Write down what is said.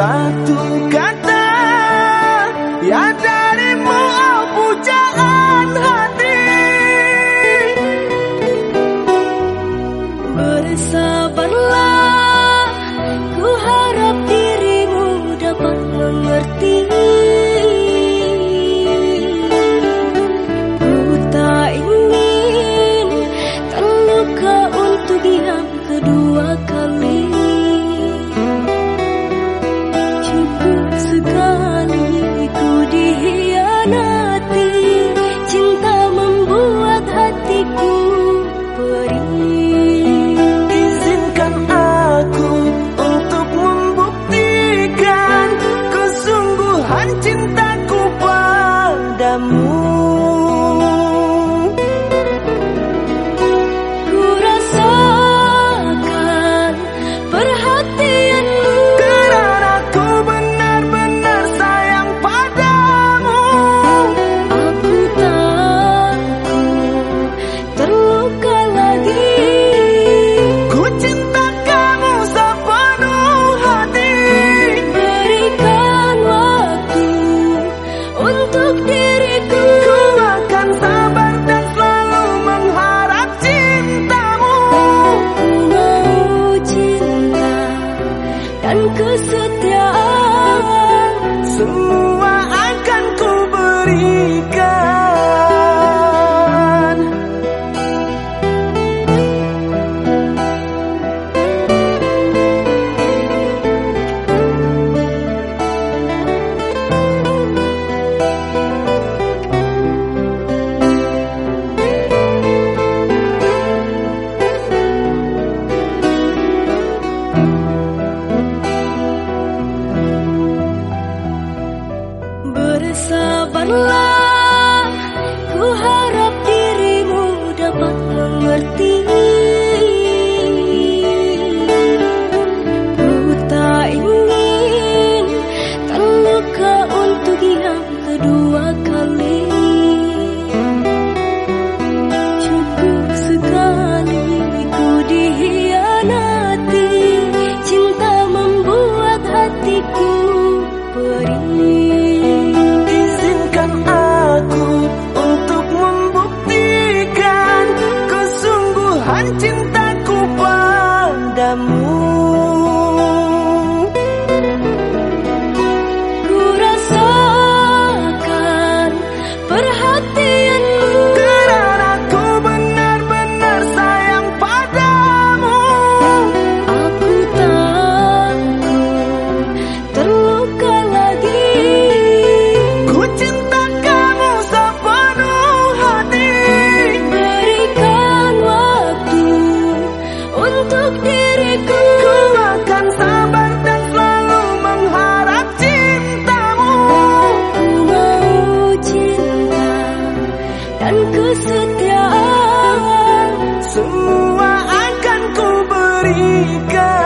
satu kata, ya darimu oh pujaan hati. Bersabarlah, ku harap dirimu dapat mengerti. Ku tak ingin terluka untuk yang kedua kali. Cukup sekali ku dikhianati, cinta membuat hatiku perih. Izinkan aku untuk membuktikan kesungguhan cintaku padamu. Ku rasakan perhatianmu, Karena ku benar-benar sayang padamu. aku takut terluka lagi. Ku cinta kamu sepenuh hati. Berikan waktu untuk diriku. Ku akan sabar dan selalu mengharap cintamu. Ku mau cinta dan kesetiaan. Semua akan ku berikan. Bersabarlah, ku harap dirimu dapat mengerti. Ku tak ingin terluka untuk yang kedua kali. Cukup sekali ku dikhianati, cinta membuat hatiku perih. Izinkan aku untuk membuktikan kesungguhan cintaku padamu. Ku rasakan perhatianmu, Karena ku benar-benar sayang padamu. aku takut terluka lagi. Ku cinta kamu sepenuh hati. Berikan waktu untuk diriku. Ku akan sabar dan selalu mengharap cintamu. Ku mau cinta dan kesetiaan. Semua akan ku berikan.